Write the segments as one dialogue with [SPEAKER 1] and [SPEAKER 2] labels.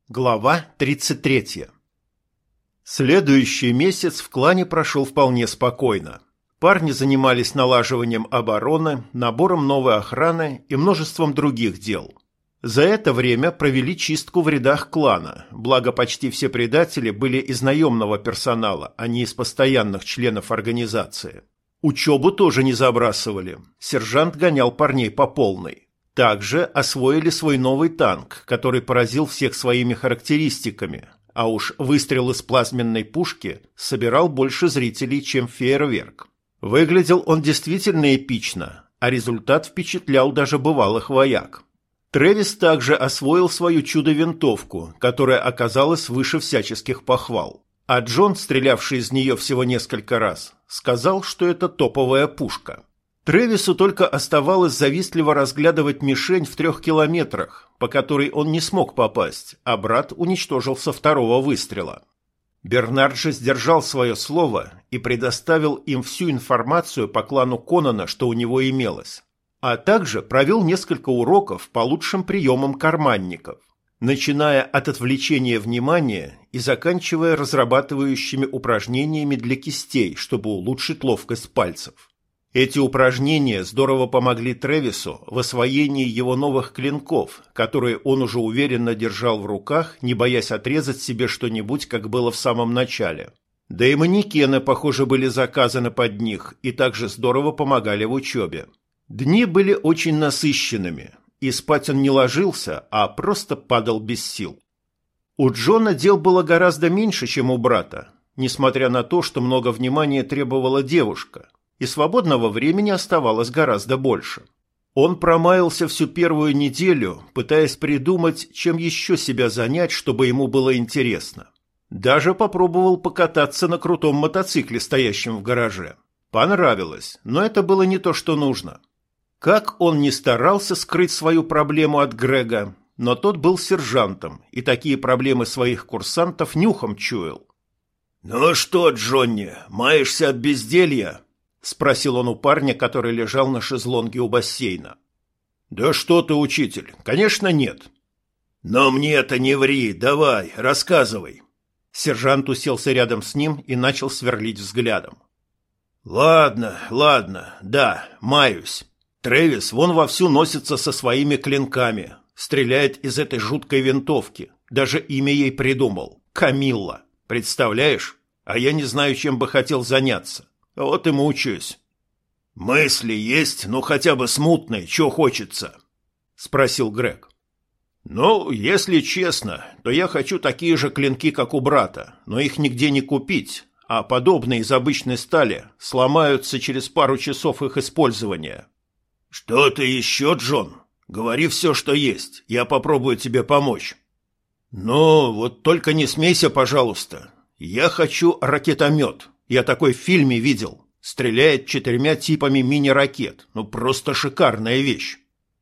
[SPEAKER 1] Глава 33. Следующий месяц в клане прошел вполне спокойно. Парни занимались налаживанием обороны, набором новой охраны и множеством других дел. За это время провели чистку в рядах клана, благо почти все предатели были из наемного персонала, а не из постоянных членов организации. Учебу тоже не забрасывали, сержант гонял парней по полной. Также освоили свой новый танк, который поразил всех своими характеристиками, а уж выстрел из плазменной пушки собирал больше зрителей, чем фейерверк. Выглядел он действительно эпично, а результат впечатлял даже бывалых вояк. Трэвис также освоил свою чудо-винтовку, которая оказалась выше всяческих похвал. А Джон, стрелявший из нее всего несколько раз, сказал, что это топовая пушка. Трэвису только оставалось завистливо разглядывать мишень в 3 километрах, по которой он не смог попасть, а брат уничтожил со второго выстрела. Бернард же сдержал свое слово и предоставил им всю информацию по клану Конана, что у него имелось, а также провел несколько уроков по лучшим приемам карманников, начиная от отвлечения внимания и заканчивая разрабатывающими упражнениями для кистей, чтобы улучшить ловкость пальцев. Эти упражнения здорово помогли Трэвису в освоении его новых клинков, которые он уже уверенно держал в руках, не боясь отрезать себе что-нибудь, как было в самом начале. Да и манекены, похоже, были заказаны под них и также здорово помогали в учебе. Дни были очень насыщенными, и спать он не ложился, а просто падал без сил. У Джона дел было гораздо меньше, чем у брата, несмотря на то, что много внимания требовала девушка, и свободного времени оставалось гораздо больше. Он промаялся всю первую неделю, пытаясь придумать, чем еще себя занять, чтобы ему было интересно. Даже попробовал покататься на крутом мотоцикле, стоящем в гараже. Понравилось, но это было не то, что нужно. Как он ни старался скрыть свою проблему от Грега, но тот был сержантом, и такие проблемы своих курсантов нюхом чуял. «Ну что, Джонни, маешься от безделья?» — спросил он у парня, который лежал на шезлонге у бассейна. «Да что ты, учитель, конечно, нет». «Но мне-то не ври, давай, рассказывай». Сержант уселся рядом с ним и начал сверлить взглядом. «Ладно, да, маюсь. Трэвис вон вовсю носится со своими клинками, стреляет из этой жуткой винтовки, даже имя ей придумал — Камилла. Представляешь? А я не знаю, чем бы хотел заняться. Вот и мучаюсь». «Мысли есть, ну хотя бы смутные, чего хочется?» — спросил Грег. «Ну, если честно, то я хочу такие же клинки, как у брата, но их нигде не купить, а подобные из обычной стали сломаются через пару часов их использования». «Что-то еще, Джон? Говори все, что есть, я попробую тебе помочь». «Ну, вот только не смейся, пожалуйста. Я хочу ракетомет. Я такой в фильме видел. Стреляет 4 типами мини-ракет. Ну, просто шикарная вещь».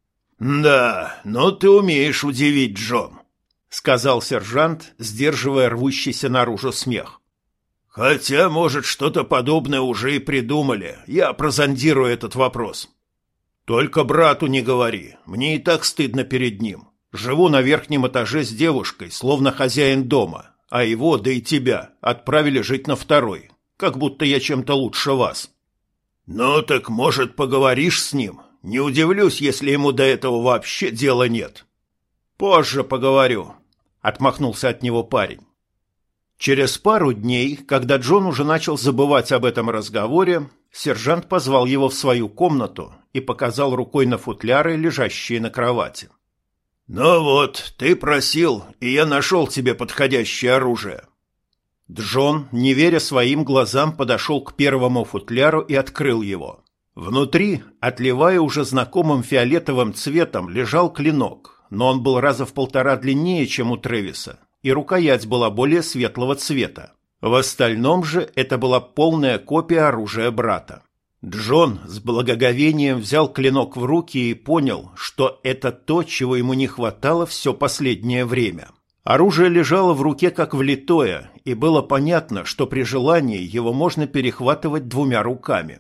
[SPEAKER 1] «Да, но ты умеешь удивить, Джон», — сказал сержант, сдерживая рвущийся наружу смех. «Хотя, может, что-то подобное уже и придумали. Я прозондирую этот вопрос». «Только брату не говори. Мне и так стыдно перед ним. Живу на верхнем этаже с девушкой, словно хозяин дома, а его, да и тебя, отправили жить на второй. Как будто я чем-то лучше вас». «Ну так, может, поговоришь с ним? Не удивлюсь, если ему до этого вообще дела нет». «Позже поговорю», — отмахнулся от него парень. Через пару дней, когда Джон уже начал забывать об этом разговоре, сержант позвал его в свою комнату и показал рукой на футляры, лежащие на кровати. «Ну вот, ты просил, и я нашел тебе подходящее оружие». Джон, не веря своим глазам, подошел к первому футляру и открыл его. Внутри, отливая уже знакомым фиолетовым цветом, лежал клинок, но он был раза в 1,5 длиннее, чем у Трэвиса, и рукоять была более светлого цвета. В остальном же это была полная копия оружия брата. Джон с благоговением взял клинок в руки и понял, что это то, чего ему не хватало все последнее время. Оружие лежало в руке как влитое, и было понятно, что при желании его можно перехватывать 2 руками.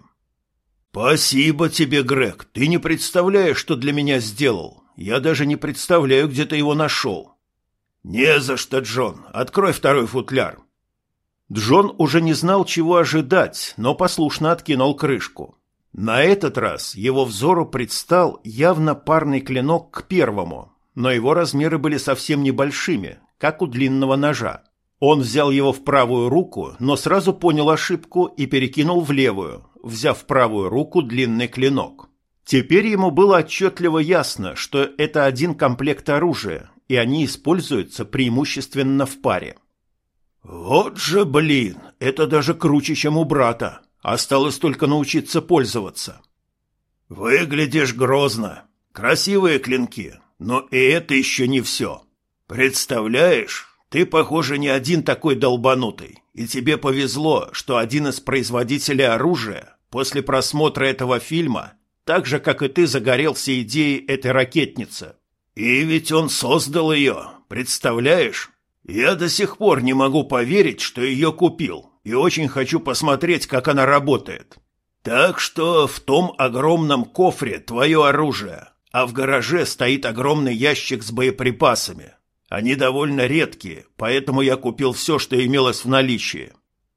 [SPEAKER 1] «Спасибо тебе, Грег, ты не представляешь, что для меня сделал. Я даже не представляю, где ты его нашел». «Не за что, Джон. Открой второй футляр». Джон уже не знал, чего ожидать, но послушно откинул крышку. На этот раз его взору предстал явно парный клинок к первому, но его размеры были совсем небольшими, как у длинного ножа. Он взял его в правую руку, но сразу понял ошибку и перекинул в левую, взяв в правую руку длинный клинок. Теперь ему было отчетливо ясно, что это один комплект оружия, и они используются преимущественно в паре. «Вот же, блин, это даже круче, чем у брата. Осталось только научиться пользоваться». «Выглядишь грозно. Красивые клинки, но и это еще не все. Представляешь, ты, похоже, не один такой долбанутый, и тебе повезло, что один из производителей оружия после просмотра этого фильма, так же, как и ты, загорелся идеей этой ракетницы. И ведь он создал ее, представляешь? Я до сих пор не могу поверить, что ее купил, и очень хочу посмотреть, как она работает. Так что в том огромном кофре твое оружие, а в гараже стоит огромный ящик с боеприпасами. Они довольно редкие, поэтому я купил все, что имелось в наличии».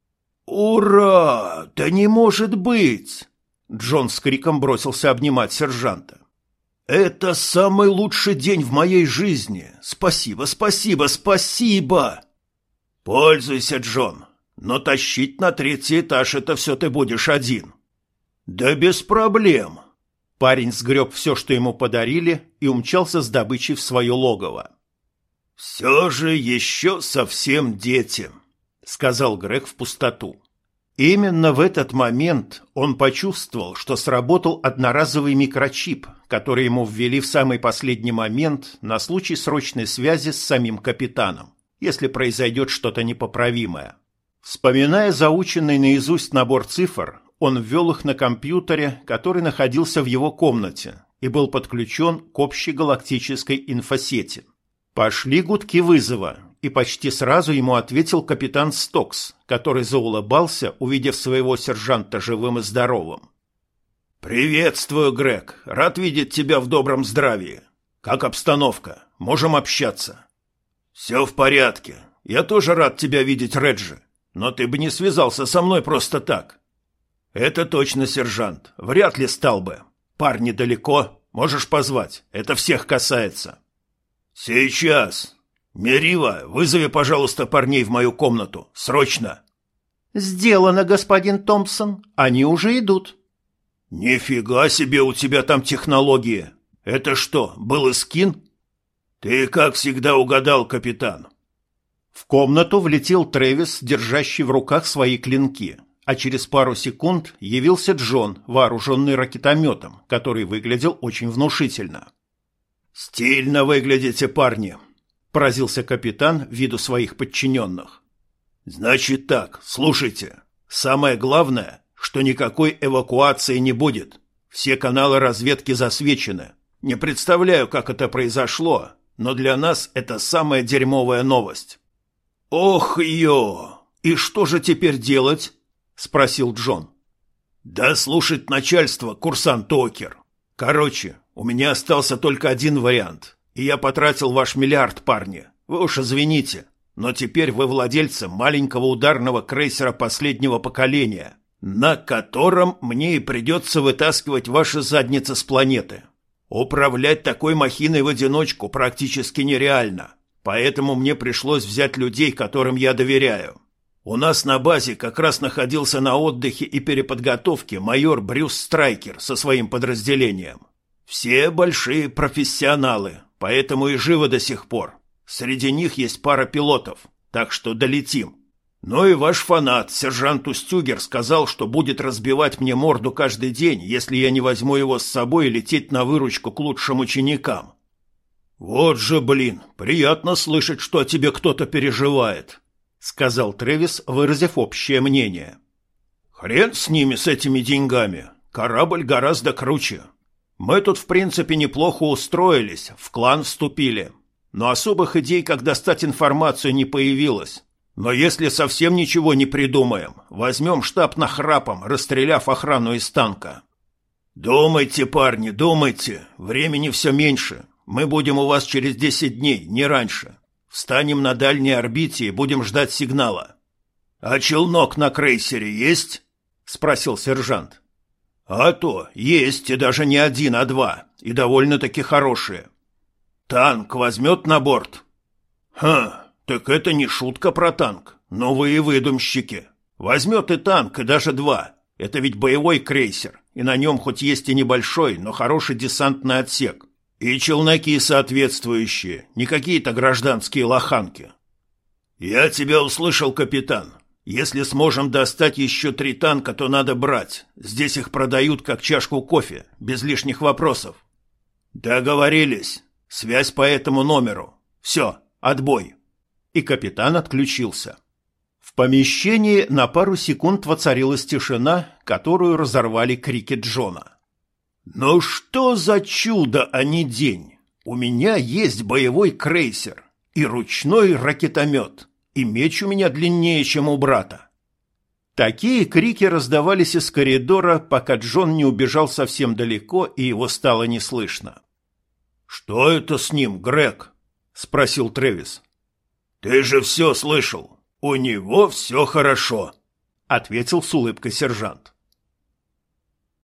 [SPEAKER 1] «Ура! Да не может быть!» Джон с криком бросился обнимать сержанта. «Это самый лучший день в моей жизни! Спасибо, спасибо, спасибо!» «Пользуйся, Джон, но тащить на 3-й этаж это все ты будешь один». «Да без проблем!» Парень сгреб все, что ему подарили, и умчался с добычей в свое логово. «Все же еще совсем дети», — сказал Грег в пустоту. Именно в этот момент он почувствовал, что сработал одноразовый микрочип, который ему ввели в самый последний момент на случай срочной связи с самим капитаном, если произойдет что-то непоправимое. Вспоминая заученный наизусть набор цифр, он ввел их на компьютере, который находился в его комнате и был подключен к общей галактической инфосети. Пошли гудки вызова, и почти сразу ему ответил капитан Стокс, который заулыбался, увидев своего сержанта живым и здоровым. «Приветствую, Грег. Рад видеть тебя в добром здравии. Как обстановка? Можем общаться?» «Все в порядке. Я тоже рад тебя видеть, Реджи. Но ты бы не связался со мной просто так». «Это точно, сержант. Вряд ли стал бы. Парни далеко. Можешь позвать. Это всех касается». «Сейчас. Мерива, вызови, пожалуйста, парней в мою комнату. Срочно!»
[SPEAKER 2] «Сделано, господин Томпсон. Они уже идут».
[SPEAKER 1] «Нифига себе у тебя там технологии! Это что, был эскин?» «Ты, как всегда, угадал, капитан». В комнату влетел Трэвис, держащий в руках свои клинки, а через пару секунд явился Джон, вооруженный ракетометом, который выглядел очень внушительно. «Стильно выглядите, парни», — поразился капитан виду своих подчиненных. «Значит так, слушайте. Самое главное, что никакой эвакуации не будет. Все каналы разведки засвечены. Не представляю, как это произошло, но для нас это самая дерьмовая новость». «Ох, ё! И что же теперь делать?» — спросил Джон. «Да слушать начальство, курсант Окер. Короче, у меня остался только один вариант, и я потратил ваш миллиард, парни. Вы уж извините, но теперь вы владельцы маленького ударного крейсера последнего поколения, на котором мне и придется вытаскивать ваши задницы с планеты. Управлять такой махиной в одиночку практически нереально, поэтому мне пришлось взять людей, которым я доверяю. У нас на базе как раз находился на отдыхе и переподготовке майор Брюс Страйкер со своим подразделением. Все большие профессионалы, поэтому и живы до сих пор. Среди них есть пара пилотов, так что долетим. Ну и ваш фанат, сержант Устюгер, сказал, что будет разбивать мне морду каждый день, если я не возьму его с собой и лететь на выручку к лучшим ученикам. Вот же, блин, приятно слышать, что о тебе кто-то переживает, сказал Трэвис, выразив общее мнение. Хрен с ними, с этими деньгами. Корабль гораздо круче. Мы тут, в принципе, неплохо устроились, в клан вступили. Но особых идей, как достать информацию, не появилось. Но если совсем ничего не придумаем, возьмем штаб нахрапом, расстреляв охрану из танка. Думайте, парни, думайте. Времени все меньше. Мы будем у вас через 10 дней, не раньше. Встанем на дальней орбите и будем ждать сигнала. А челнок на крейсере есть? Спросил сержант. А то, есть, и даже не один, а два, и довольно-таки хорошие. Танк возьмет на борт? Так это не шутка про танк. Новые выдумщики. Возьмет и танк, и даже два. Это ведь боевой крейсер, и на нем хоть есть и небольшой, но хороший десантный отсек. И челноки соответствующие, не какие-то гражданские лоханки. Я тебя услышал, капитан. Если сможем достать еще 3 танка, то надо брать. Здесь их продают как чашку кофе, без лишних вопросов. Договорились. Связь по этому номеру. Все, отбой. И капитан отключился. В помещении на пару секунд воцарилась тишина, которую разорвали крики Джона. «Ну что за чудо, а не день? У меня есть боевой крейсер и ручной ракетомет, и меч у меня длиннее, чем у брата». Такие крики раздавались из коридора, пока Джон не убежал совсем далеко, и его стало не слышно. «Что это с ним, Грег?» — спросил Трэвис. «Ты же все слышал. У него все хорошо», — ответил с улыбкой сержант.